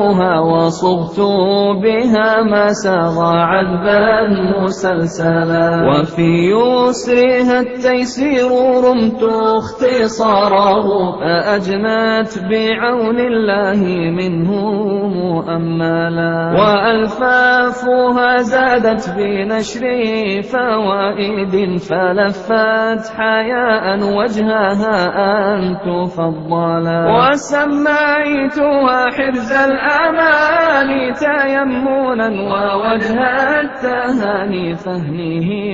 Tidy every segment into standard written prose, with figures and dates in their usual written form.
أعرفها وصبت بها ما ساغ عذبا مسلسلا، وفي يسرها التيسير رمت اختصاره، فأجنت بعون الله منه مؤملا، وألفافها زادت بنشر فوائد، فلفت حياء وجهها أن تفضلا، وسميتها حرز الأمان تيمنا، ووجه التهاني فهمه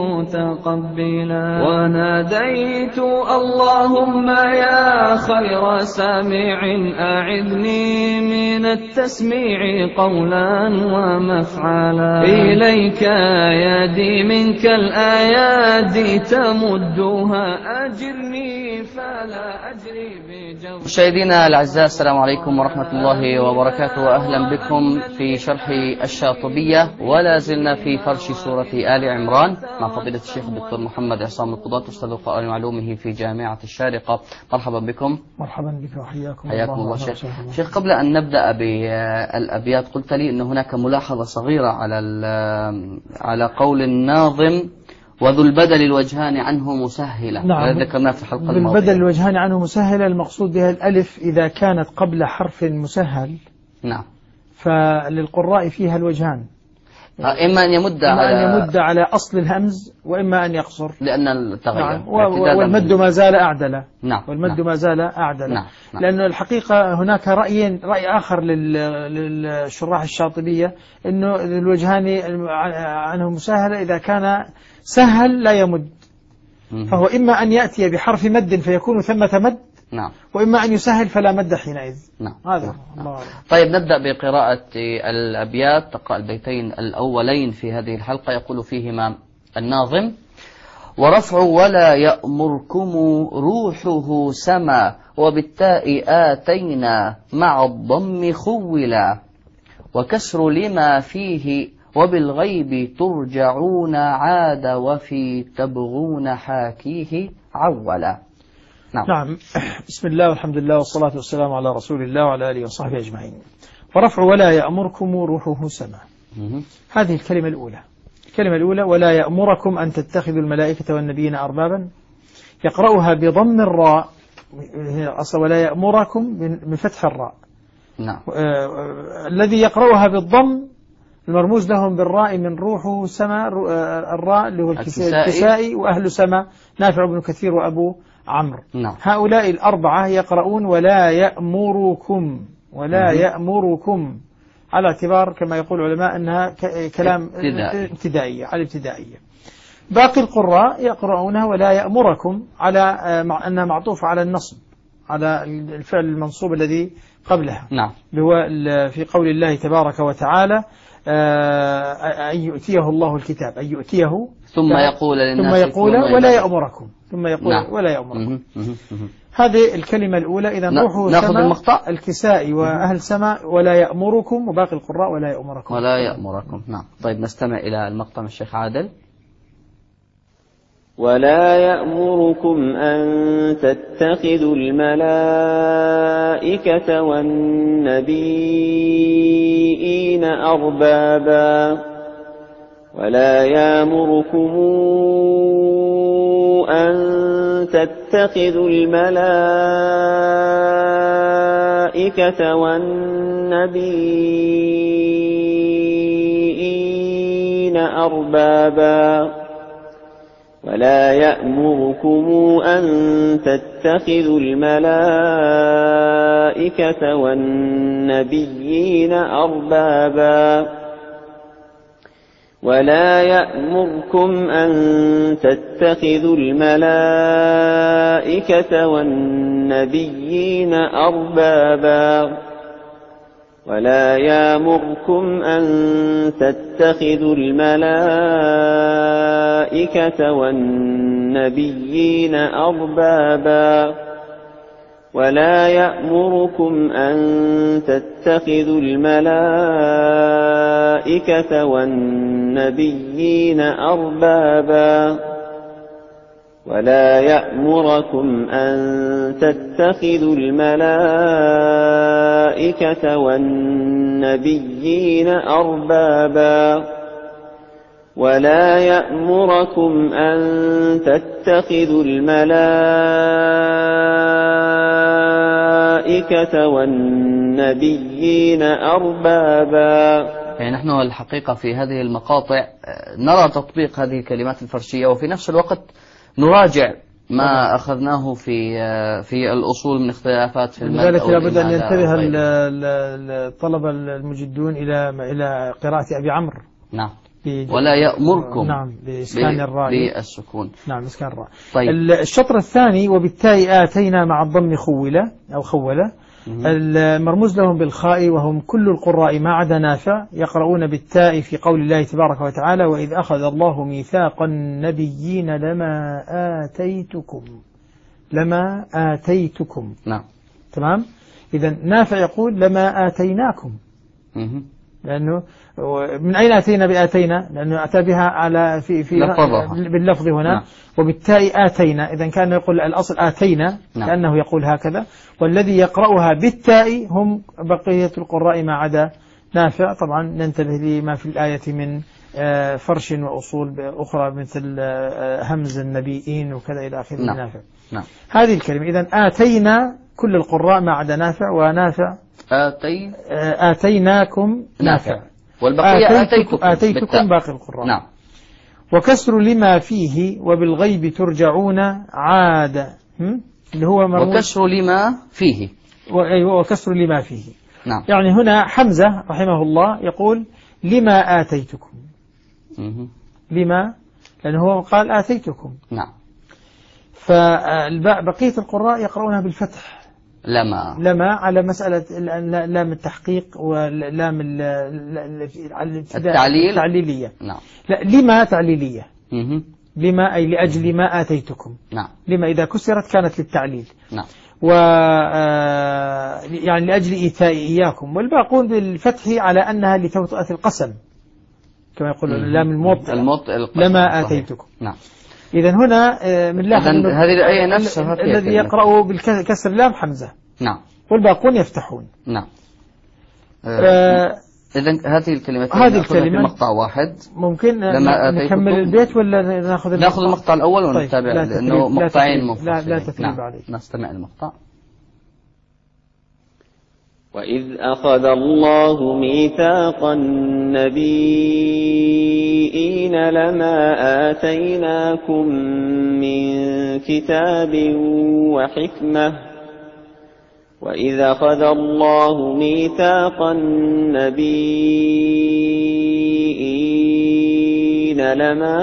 متقبلا، وناديت اللهم يا خير سامع أعذني من التسميع قولا ومفعلا، إليك يدي منك الآيات تمدها، أجرني فلا أجري بجو. مشاهدينا الأعزاء، السلام عليكم ورحمة الله وبركاته، وأهلا بكم في شرح الشاطبية، ولا زلنا في فرش سورة آل عمران مع فضيلة الشيخ الدكتور محمد عصام القضاة أستاذ القرآن وعلومه في جامعة الشارقة. مرحبا بكم. مرحبا بك وحياكم حياكم الله شيخ. قبل أن نبدأ بالأبيات قلت لي أن هناك ملاحظة صغيرة على قول الناظم وذو البدل الوجهان عنه مسهلة. نعم، ذكرناه في الحلقة الماضية. بالبدل الوجهان عنه مسهلة، المقصود بها الألف إذا كانت قبل حرف مسهل. نعم. فللقراء فيها الوجهان، إما أن يمد على أصل الهمز، وإما أن يقصر لأن التغير. نعم. والمد ما زال أعدل. نعم. والمد ما زال أعدل. نعم. لأن الحقيقة هناك رأي آخر للشراح الشاطبية، أنه الوجهان عنه مسهلة إذا كان سهل لا يمد، فهو إما أن يأتي بحرف مد فيكون ثمة مد، نعم، وإما أن يسهل فلا مد حينئذ. نعم. هذا الله أعلم. طيب نبدأ بقراءة الأبيات. تقرأ البيتين الأولين في هذه الحلقة، يقول فيهما الناظم: ورفع ولا يأمركم روحه سما، وبالتاء آتينا مع الضم خولا، وكسر لما فيه وبالغيب ترجعون عاد، وفي تبغون حاكيه عولا. نعم. بسم الله والحمد لله والصلاة والسلام على رسول الله وعلى آله وصحبه أجمعين. ورفع ولا يأمركم روحه سما، هذه الكلمة الأولى. الكلمة الأولى: ولا يأمركم أن تتخذوا الملائكة والنبيين أربابا، يقرأها بضم الراء، أصلا ولا يأمركم بفتح الراء. نعم. الذي يقرأها بالضم المرموز لهم بالراء من روحه سما، الراء اللي هو الكسائي وأهل سما نافع بن كثير وأبو عمرو. نعم. هؤلاء الأربعة يقرؤون ولا يأمركم، ولا يأمركم، على اعتبار كما يقول العلماء أنها كلام ابتدائية، على ابتدائية. باقي القراء يقرؤونها ولا يأمركم على أنها معطوفة على النصب، على الفعل المنصوب الذي قبلها. نعم. هو في قول الله تبارك وتعالى: أن يؤتيه الله الكتاب، أن يؤتيه ثم يقول للناس ثم يقول ولا يأمركم، ثم يقول نعم. ولا يأمركم. هذه الكلمة الأولى. إذا روحه سما الكسائي وأهل سما ولا يأمركم، وباقي القراء ولا يأمركم. ولا يأمركم. نعم. طيب نستمع إلى المقطع من الشيخ عادل. ولا يأمركم أن تتخذوا الملائكة والنبيين أربابا، ولا يأمركم أن تتخذوا الملائكة والنبيين أربابا، ولا يأمركم أن تتخذوا الملائكة والنبيين أربابا، ولا يأمركم أن تتخذوا الملائكة والنبيين أربابا، ولا يأمركم أن تتخذوا الملائكة والنبيين أربابا، ولا يأمركم أن تتخذوا الملائكة والنبيين أربابا، ولا يأمركم أن تتخذوا الملائكة والنبيين أربابا ولا يأمركم أن تتخذوا الملائكة والنبيين أربابا. يعني نحن الحقيقة في هذه المقاطع نرى تطبيق هذه الكلمات الفرشية، وفي نفس الوقت نراجع ما أخذناه في الأصول من اختلافات في المد. لذلك لابد أن ينتبه الطلبة المجدون إلى قراءة أبي عمرو. نعم. ولا يأمركم. نعم، بإسكان الراء بالسكون. نعم، إسكان الراء. طيب. الشطر الثاني وبالتالي آتينا مع الضم خولة أو خولة، المرموز لهم بالخاء، وهم كل القراء ما عدا نافع يقرؤون بالتاء في قول الله تبارك وتعالى: وإذ أخذ الله ميثاق النبيين لما آتيتكم. نعم. تمام. إذا نافع يقول لما آتيناكم. لأنه من أين أتينا بآتينا؟ لأنه أتى بها على في باللفظ هنا. نعم. وبالتاء آتينا، إذا كان يقول الأصل آتينا. نعم. كأنه يقول هكذا، والذي يقرأها بالتاء هم بقية القراء ما عدا نافع. طبعا ننتبه لما في الآية من فرش وأصول أخرى مثل همز النبيين وكذا إلى آخره. نعم. نافع. نعم. هذه الكلمة إذا آتينا كل القراء ما عدا نافع، ونافع آتيناكم نافع، والبقية آتيتكم باقي القراء. نعم. وكسر لما فيه وبالغيب ترجعون عاد، اللي هو وكسر لما فيه. أيوة، وكسر لما فيه. نعم. يعني هنا حمزة رحمه الله يقول لما آتيتكم. لما، لأنه هو قال آتيتكم. نعم. فبقية القراء يقرؤونها بالفتح. لما على مسألة لام التحقيق ولام التعليلية. نعم. لا، لما تعليلية. لما أي لأجل ما آتيتكم. نعم. لما إذا كسرت كانت للتعليل. نعم. يعني لأجل إيتاء إياكم، والباقون بالفتح على أنها لتوطئة القسم كما يقول اللام الموطئة لما آتيتكم. نعم. إذا هنا بنلاحظ هذه الآية نفسها الذي يقرأ بالكسر لام حمزة. نعم. والباقون يفتحون. نعم. إذن هذه الكلمة في مقطع واحد ممكن نكمل البيت ولا ناخذ المقطع الأول ونتابع. طيب. لأنه مقطعين منفصلين. لا تثريب عليك. نستمع المقطع. وإذ أخذ الله ميثاق النبيين لما آتيناكم من كتاب وحكمة وإذ أخذ الله ميثاق النبيين لما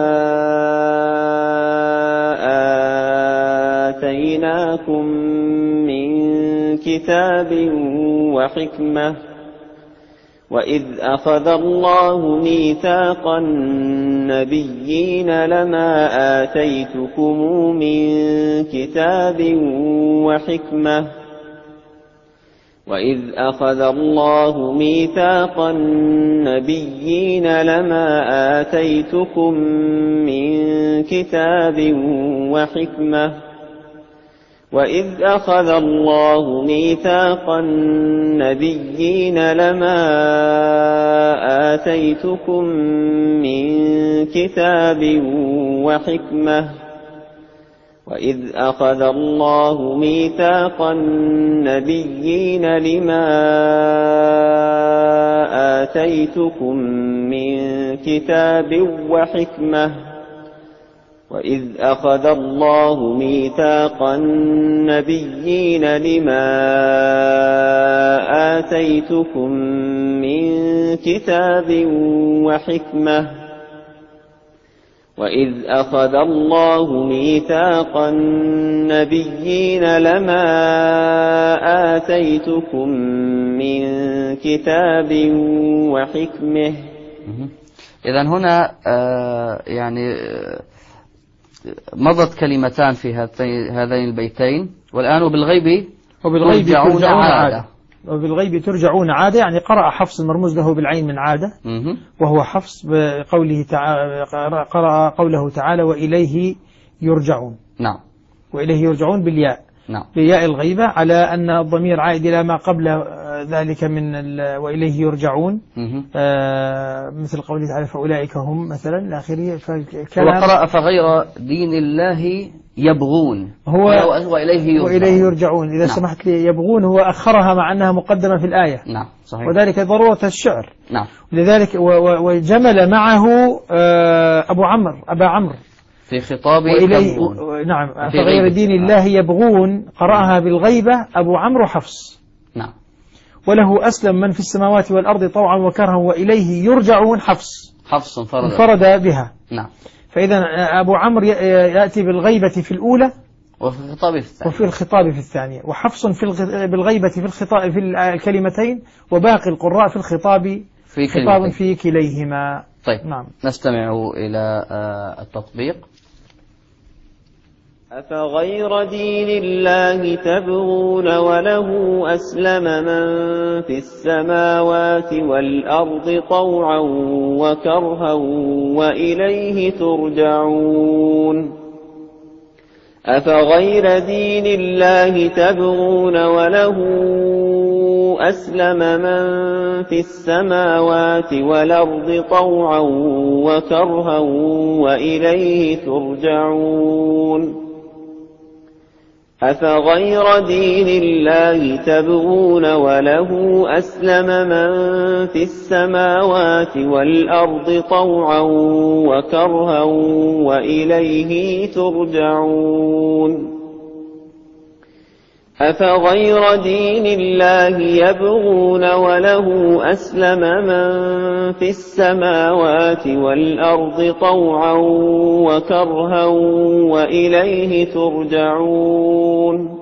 آتيناكم من كتاب وحكمة وإذ أخذ الله ميثاق النبيين لما آتيتكم من كتاب وحكمة وإذ أخذ الله ميثاق النبيين لما آتيتكم من كتاب وحكمة وإذ أخذ الله ميثاق النبيين لما آتيتكم من كتاب وحكمة وإذ أخذ الله ميثاق النبيين لما آتيتكم من كتاب وحكمة وإذ أخذ الله ميثاق النبيين لما آتيتكم من كتاب وحكمة وإذ أخذ الله ميثاق النبيين لما آتيتكم من كتاب وحكمة. إذن هنا يعني مضت كلمتان في هذين البيتين، والآن وبالغيب ترجعون عادة. وبالغيب ترجعون عادة، يعني قرأ حفص المرموز له بالعين من عادة، وهو حفص بقوله تعالى، قرأ قوله تعالى وإليه يرجعون. نعم. وإليه يرجعون بالياء. نعم. بياء الغيبة، على أن الضمير عائد إلى ما قبل ذلك من وإليه يرجعون، مثل قوله تعالى فأولئك هم مثلا الآخرية. وقرأ فغير دين الله يبغون وإليه يرجعون. إذا نعم. سمحت لي، يبغون هو أخرها مع أنها مقدمة في الآية. نعم صحيح. وذلك ضرورة الشعر. نعم. لذلك وجمل معه أبا عمرو في خطاب نعم. فغير دين الله يبغون قرأها بالغيبة أبو عمرو حفص. نعم. وله أسلم من في السماوات والأرض طوعا وكرها وإليه يرجعون حفص انفرد بها. نعم. فإذا أبو عمرو يأتي بالغيبة في الأولى وفي الخطاب في الثانية، وحفص بالغيبة في الكلمتين، وباقي القراء في الخطاب خطاب في كليهما. طيب. نعم. نستمع إلى التطبيق. أفغير دين الله تبغون وله أسلم من في السماوات والأرض طوعا وكرها وإليه ترجعون. أفغير دين الله تبغون وله أسلم من في السماوات والأرض طوعا وكرها وإليه ترجعون. أفغير دين الله تبغون وله أسلم من في السماوات والأرض طوعا وكرها وإليه ترجعون. أفغير دين الله يبغون وله أسلم من في السماوات والأرض طوعا وكرها وإليه ترجعون.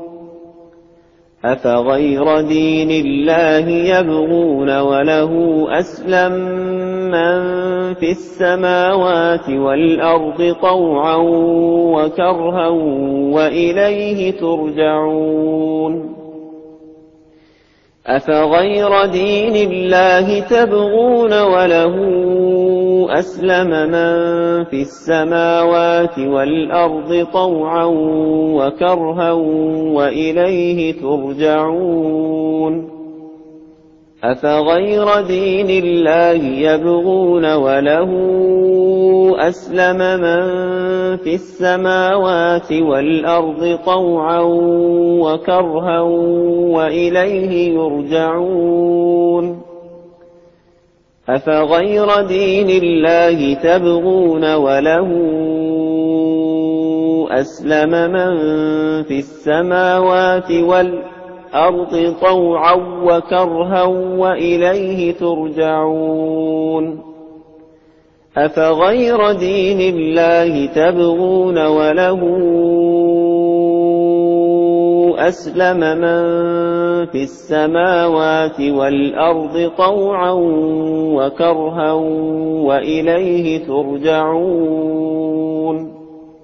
أفغير دين الله يبغون وله أسلم من في السماوات والأرض طوعا وكرها وإليه ترجعون. أفغير دين الله تبغون وله أسلم من في السماوات والأرض طوعا وكرها وإليه ترجعون. أفغير دين الله يبغون وله أسلم من في السماوات والأرض طوعا وكرها وإليه يرجعون. أفغير دين الله تبغون وله أسلم من في السماوات والأرض طوعا وكرها وإليه ترجعون. أفغير دين الله تبغون وله أسلم من في السماوات والأرض طوعا وكرها وإليه ترجعون.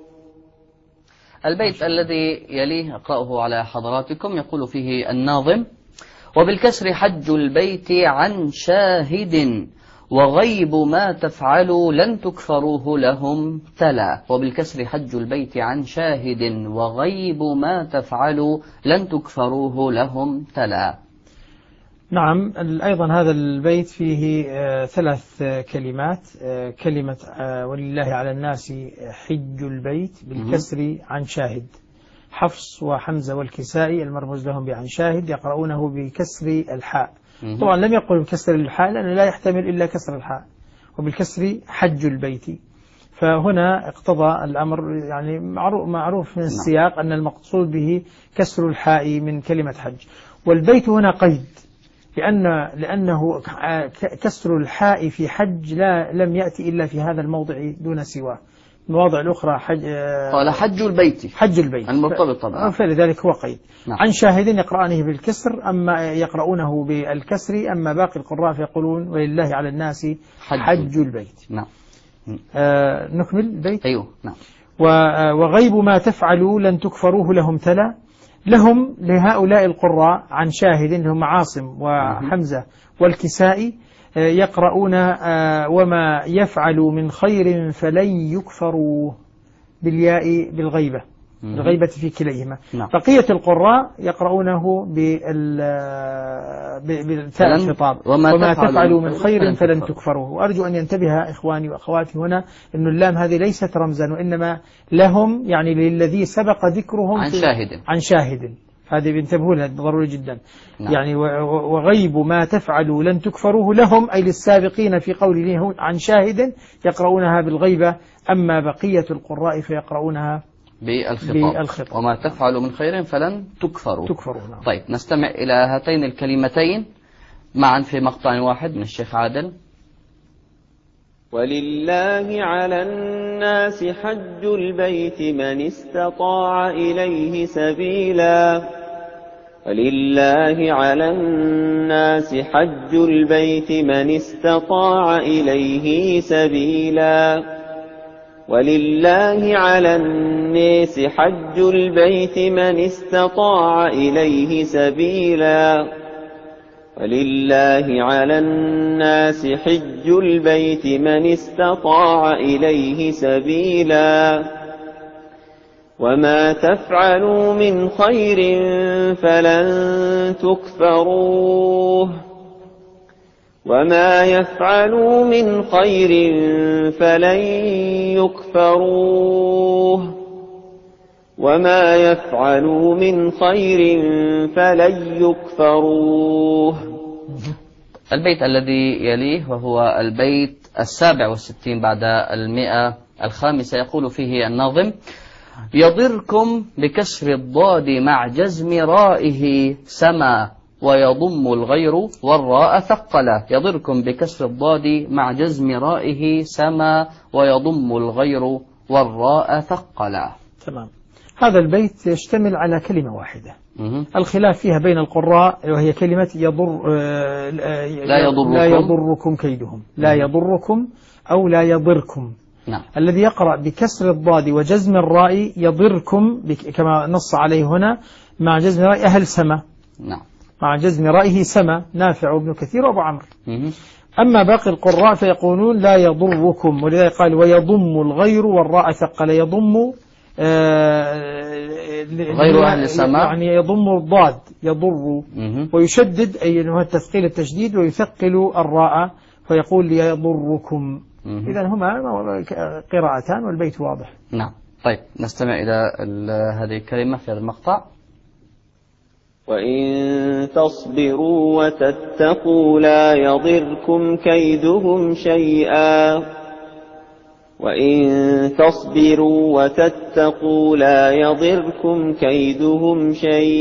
البيت الذي يليه أقرأه على حضراتكم يقول فيه الناظم: وبالكسر حج البيت عن شاهد وغيب ما تفعلوا لن تكفروه لهم تلا. وبالكسر حج البيت عن شاهد وغيب ما تفعلوا لن تكفروه لهم تلا. نعم. أيضا هذا البيت فيه ثلاث كلمات. كلمة ولله على الناس حج البيت بالكسر عن شاهد. حفص وحمزة والكسائي المرموز لهم بعن شاهد يقرؤونه بكسر الحاء. طبعا لم يقل بكسر الحاء لأنه لا يحتمل إلا كسر الحاء. وبالكسر حج البيت، فهنا اقتضى الأمر يعني معروف من السياق أن المقصود به كسر الحاء من كلمة حج. والبيت هنا قيد لأنه كسر الحاء في حج لم يأتي إلا في هذا الموضع دون سواه. المواضع الأخرى قال حج البيت المرتبط طبعا، فلذلك هو قيد. نعم. عن شاهد يقرأنه بالكسر، أما يقرؤونه بالكسر، أما باقي القراء فيقولون ولله على الناس حج البيت. نعم. نكمل البيت. أيوه. نعم. وغيب ما تفعلوا لن تكفروه لهم تلا. لهم لهؤلاء القراء عن شاهد هم عاصم وحمزة والكسائي يقرؤون وما يفعل من خير فلن يكفروه. بالياء بالغيبة، الغيبة في كليهما. نعم. بقية القراء يقرؤونه بالتاء الخطاب، وما تفعلوا من خير فلن تكفروه. وأرجو أن ينتبه إخواني وأخواتي هنا أن اللام هذه ليست رمزا، وإنما لهم يعني للذي سبق ذكرهم عن شاهد. هذه بينتبهوا لها ضروري جدا. نعم. يعني وغيب ما تفعلوا لن تكفروه لهم، أي للسابقين في قوله عن شاهد يقرؤونها بالغيبة، أما بقية القراء فيقرؤونها بالخطاب. وما تفعلوا من خير فلن تكفروا. نعم. طيب نستمع إلى هاتين الكلمتين معا في مقطع واحد من الشيخ عادل. ولله على الناس حج البيت من استطاع إليه سبيلا. ولله على الناس حج البيت من استطاع إليه سبيلا. ولله على الناس حج البيت من استطاع إليه سبيلا. ولله على الناس حج البيت من استطاع إليه سبيلا. وما تفعلوا من خير فلن تكفروه. وما يفعلوا من خير فلن يكفروه. وما يفعلوا من خير فلن يكفروه. البيت الذي يليه وهو البيت 67 بعد 105 يقول فيه الناظم: يضركم بكسر الضاد مع جزم رائه سما ويضم الغير والراء ثقلا. يضركم بكسر الضاد مع جزم رائه سما ويضم الغير والراء ثقلا. تمام. هذا البيت يشتمل على كلمة واحدة، الخلاف فيها بين القراء، وهي كلمة لا يضركم كيدهم. لا يضركم أو لا يضركم. نعم. الذي يقرأ بكسر الضاد وجزم الراء يضركم كما نص عليه هنا مع جزم رائه أهل سما. نعم. مع جزم رائه سما نافع وابن كثير وابو عمرو. أما باقي القراء فيقولون لا يضركم، ولذلك قال ويضم الغير والراء ثقل. يضم غير أهل السماء، يعني يضم الضاد يضر، ويشدد أي أنه التثقيل التشديد، ويثقل الراء فيقول يضركم. إذن هما قراءتان والبيت واضح. نعم. طيب نستمع إلى هذه الكلمة في هذا المقطع. وإن تصبروا وتتقوا لا يضركم كيدهم شيئا. وإن تصبروا وتتقوا لا يضركم كيدهم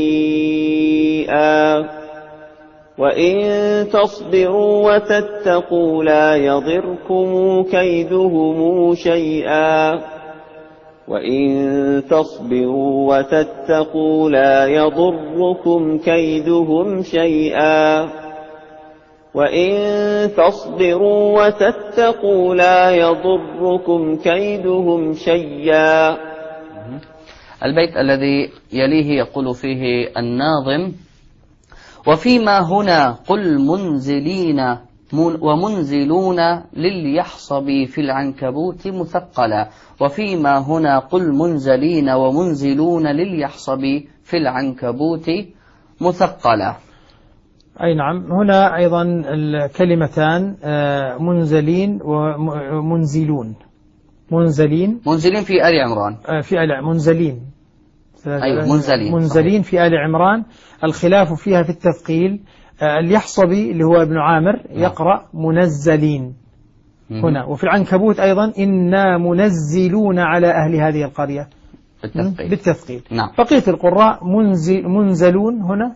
شيئا. وإن تصبروا وتتقوا لا يضركم كيدهم شيئا. وإن تصبروا وتتقوا لا يضركم كيدهم شيئا. وإن تصبروا وتتقوا لا يضركم كيدهم شيئا. البيت الذي يليه يقول فيه الناظم: وفيما هنا قل منزلين ومنزلون لليحصب في العنكبوت مثقلا. وفيما هنا قل منزلين ومنزلون لليحصب في العنكبوت مثقلا. أي نعم. هنا أيضا الكلمتان منزلين ومنزلون. منزلين في آل عمران، منزلين. أيوة منزلين في آل عمران. الخلاف فيها في التثقيل. اليحصبي اللي هو ابن عامر يقرأ منزلين هنا، وفي العنكبوت أيضا إنا منزلون على أهل هذه القرية بالتثقيل. نعم. بقية القراء منزلون هنا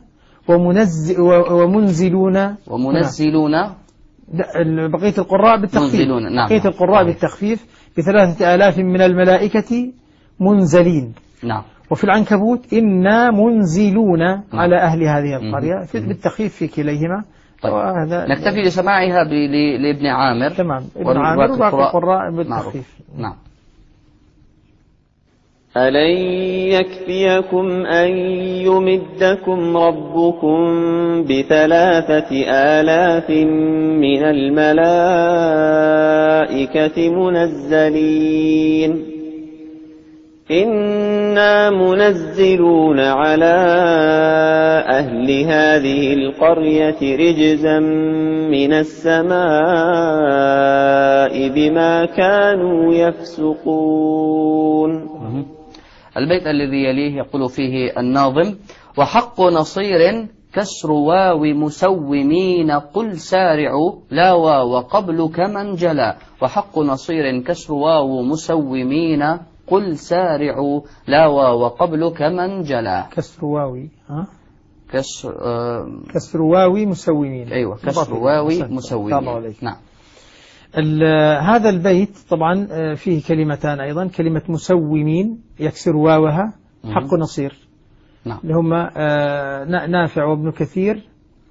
ومنزلون بقية القراء بالتخفيف. نعم. بقية القراء بالتخفيف ب3,000 من الملائكة منزلين. نعم. وفي العنكبوت إنا منزلون على أهل هذه القرية بالتخفيف في كليهما. طيب. نكتفي لسماعها لابن عامر. تمام. ابن عامر وباقي القراء بالتخفيف. نعم. ألن يكفيكم أن يمدكم ربكم ب3,000 من الملائكة منزلين. إنا منزلون على أهل هذه القرية رجزا من السماء بما كانوا يفسقون. البيت الذي يليه يقول فيه الناظم: وحق نصير كسر واو مسومين قل سارعوا لا واو قبل كمن جلا. وحق نصير كسر واو مسومين قل سارعوا لا واو قبل كمن جلا. كسر واوي كسر واوي مسومين. أيوة، كسر واوي مسومين. نعم. هذا البيت طبعا فيه كلمتان أيضا، كلمة مسومين يكسر واوها حق نصير، نعم، اللي هم نافع وابن كثير،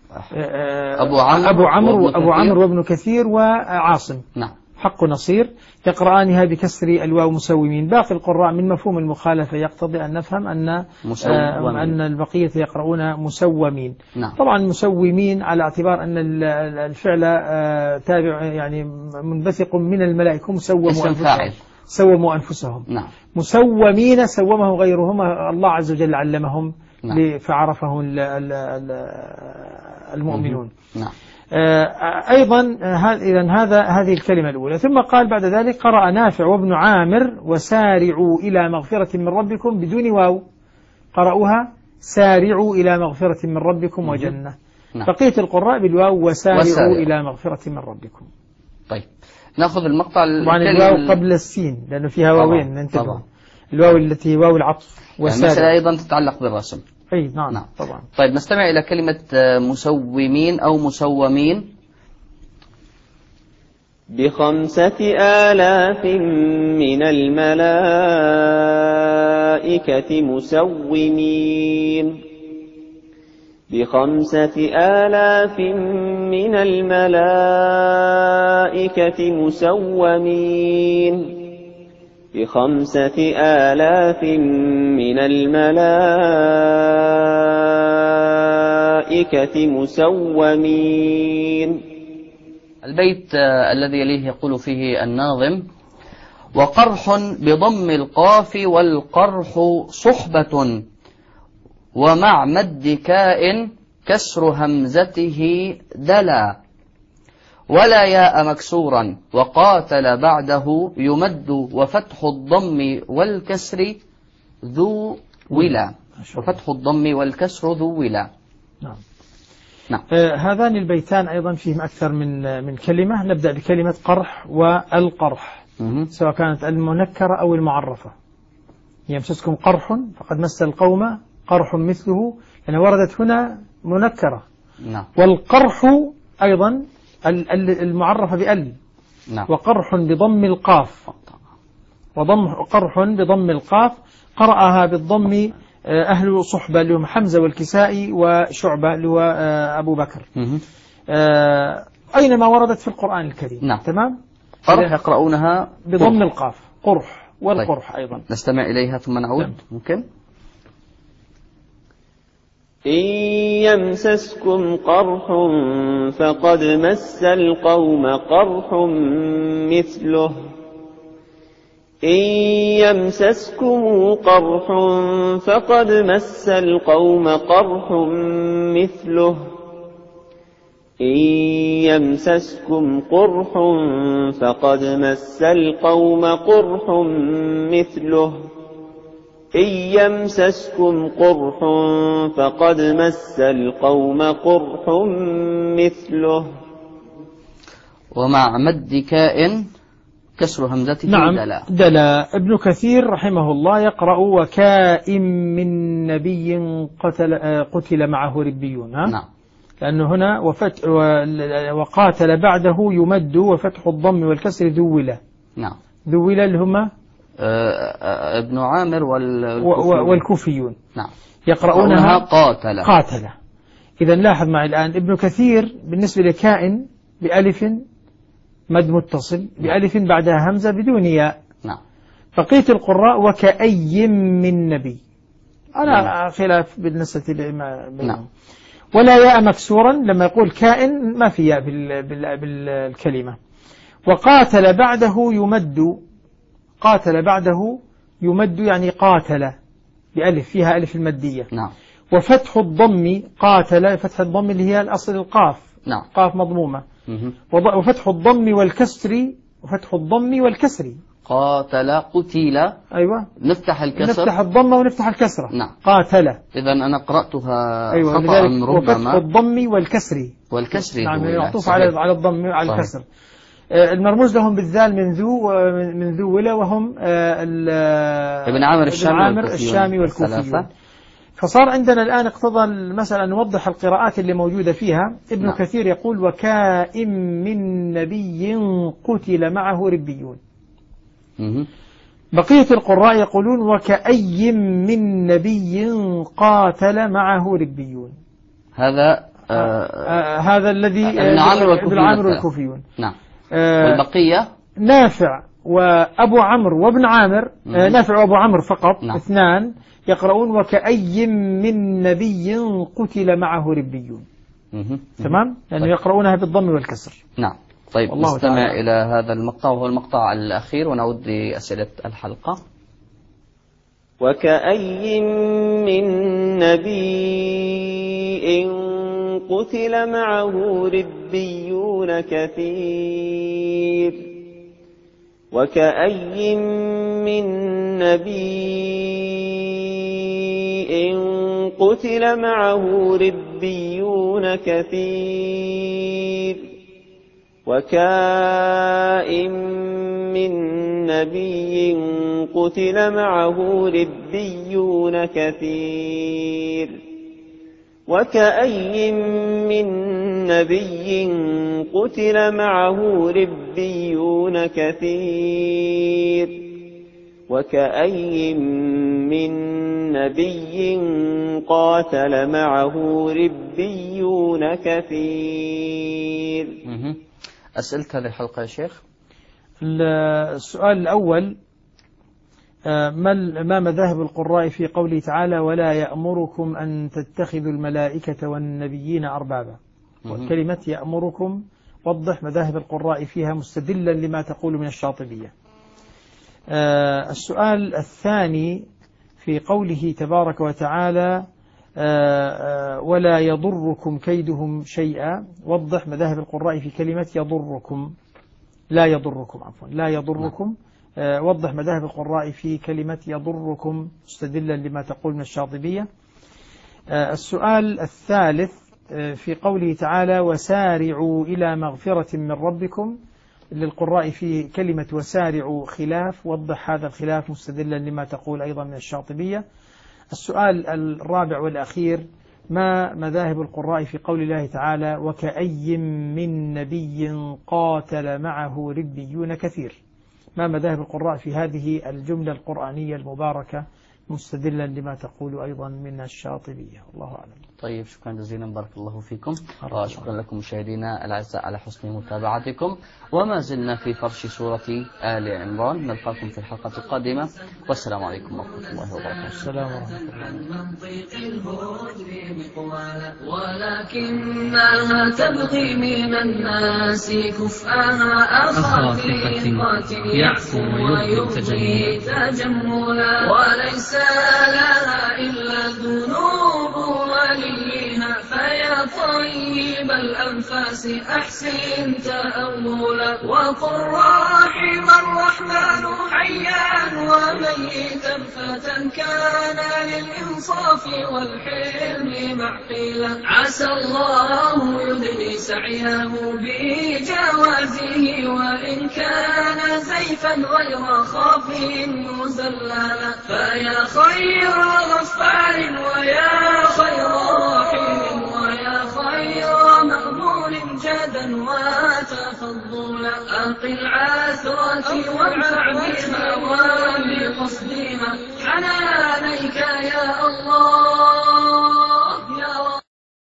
أبو عمرو وابن كثير وعاصم. نعم. حق نصير يقرآنها بكسر الواو مسومين. باقي القراء من مفهوم المخالفة يقتضي أن نفهم أن البقية يقرؤون مسومين. نعم. طبعا مسومين على اعتبار أن الفعل تابع يعني منبثق من الملائكة، سوموا أنفسهم. نعم. مسومين سومه غيرهم، الله عز وجل علمهم. نعم. فعرفه المؤمنون. نعم. أيضا هذه الكلمة الأولى. ثم قال بعد ذلك: قرأ نافع وابن عامر وسارعوا إلى مغفرة من ربكم بدون واو، قرأوها سارعوا إلى مغفرة من ربكم وجنة. نعم. بقية القراء بالواو وسارعوا إلى مغفرة من ربكم. طيب، نأخذ المقطع. طبعا الواو قبل السين لأنه فيها واوين، ننتبه. الواو التي واو العطف. والمسألة أيضا تتعلق بالرسم. أي نعم. طبعا. طيب، نستمع إلى كلمة مسومين أو مسومين. 5,000 من الملائكة مسومين. 5,000 من الملائكة مسومين. 5,000 من الملائكة مسومين. البيت الذي يليه يقول فيه الناظم: وقرح بضم القاف والقرح صحبة ومع مد كاء كسر همزته دلا ولا ياء مكسورا وقاتل بعده يمد وفتح الضم والكسر ذو ولا. وفتح الضم والكسر ذو ولا. نعم. نعم. هذان البيتان أيضا فيهم أكثر من كلمة. نبدأ بكلمة قرح والقرح، سواء كانت المنكرة أو المعرفة. يمسسكم قرح فقد مس القوم قرح مثله، لأنها وردت هنا منكرة. نعم. والقرح أيضا المعرفة بأل. نعم. وقرح بضم القاف، قرح بضم القاف، قرأها بالضم أهل صحبة اللي هم حمزة والكسائي وشعبة اللي هو أبو بكر. أينما وردت في القرآن الكريم. نعم. تمام. قرح يقرؤونها بضم القاف، قرح والقرح. طيب. أيضا نستمع إليها ثم نعود. ممكن. إن يمسسكم قرح فقد مس القوم قرح مثله. إن يمسسكم قرح فقد مس القوم قرح مثله. إن يمسسكم قرح فقد مس القوم قرح مثله. إن يمسسكم قرح فقد مس القوم قرح مثله. ومع مد كاء كسر همزته. نعم. دلا. ابن كثير رحمه الله يقرأ: وكائن من نبي قتل معه ربيون. نعم. لأنه هنا وقاتل بعده يمد وفتح الضم والكسر ذولا. نعم. ذولا اللي هم ابن عامر والكوفيون. نعم. يقرؤونها قاتل. إذا لاحظ معي الآن ابن كثير بالنسبة لكائن بألف مد متصل بألف بعدها همزة بدون ياء. نعم. بقية القراء وكأي من نبي، أنا خلاف بالنسبة بينهم. نعم. ولا ياء مكسورا، لما يقول كائن ما في ياء بالكلمة. وقاتل بعده يمد، قاتل بعده يمد يعني قاتل بألف فيها ألف المادية. نعم. وفتح الضم قاتل، فتح الضم اللي هي الأصل القاف. نعم. قاف مضمومة. وفتح الضم والكسر، وفتح الضم والكسر. قاتل قتيل. أيوة. نفتح الكسر، نفتح الضم ونفتح الكسرة. نعم. قاتل. إذا أنا قرأتها أيوة خطأ ربما. وفتح الضم والكسر. والكسر. نعم يعطوف على الضم على الكسر. المرموز لهم بالذال من ذو ولا، وهم ابن عامر الشامي والكوفيون. فصار عندنا الآن اقتضى المسألة أن نوضح القراءات اللي موجودة فيها. ابن نعم. كثير يقول وكائن من نبي قتل معه ربيون. بقية القراء يقولون وكأي من نبي قاتل معه ربيون. هذا هذا الذي ابن عامر والكوفيون. نعم. والبقية نافع وأبو عمرو وابن عامر. نافع وأبو عمرو فقط. نعم. اثنان يقرؤون وكأي من نبي قتل معه ربيون. تمام، لأنه يقرؤونها بالضم والكسر. نعم. طيب نستمع إلى هذا المقطع، وهو المقطع الأخير، ونعود لأسئلة الحلقة. وكأي من نبي قتل معه ربيون كثير، وكأي من نبي قتل معه ربيون كثير، وكأين من نبي قتل معه ربيون كثير، وكأين من نبي قتل معه ربيون كثير، وكأين من نبي قاتل معه ربيون كثير. أسئلة هذه الحلقة يا شيخ. السؤال الأول، ما مذاهب القراء في قوله تعالى ولا يأمركم أن تتخذوا الملائكة والنبيين أربابا؟ وكلمة يأمركم وضح مذاهب القراء فيها مستدلا لما تقول من الشاطبية. السؤال الثاني في قوله تبارك وتعالى ولا يضركم كيدهم شيئا، وضح مذاهب القراء في كلمة يضركم، لا يضركم عفوا، لا يضركم. وضح مذاهب القراء في كلمة يضركم مستدلا لما تقول من الشاطبية. السؤال الثالث في قوله تعالى وسارعوا إلى مغفرة من ربكم، للقراء في كلمة وسارعوا خلاف، وضح هذا الخلاف مستدلا لما تقول أيضا من الشاطبية. السؤال الرابع والأخير، ما مذاهب القراء في قول الله تعالى وكأي من نبي قاتل معه ربيون كثير؟ ما مذاهب القراء في هذه الجملة القرآنية المباركة مستدلا لما تقول أيضا من الشاطبية؟ الله أعلم. طيب شكرا جزيلا، بارك الله فيكم، وشكرا لكم مشاهدينا الأعزاء على حسن متابعتكم، وما زلنا في فرش سورة آل عمران. نلقاكم في الحلقة القادمة، والسلام عليكم ورحمة الله وبركاته. السلام ورحمة الله. ولكنها تبغي من الناس كفءها أخا ثقة يعفو ويبغي تجملا، وليس لها إلا الذنوب وليها، فيا طيب الأنفاس أحسن تأولا، وقل رحم الرحمن حيا وميتا فتى كان للإنصاف والحلم معقلا، عسى الله يدني سعيه بجوازه، وإن كان زيفا غير خاف مزللا، فيا خير غفار ويا خير رحيم ويا خير مقبول جدا وتفضلا، أقل عثرة وانفع بها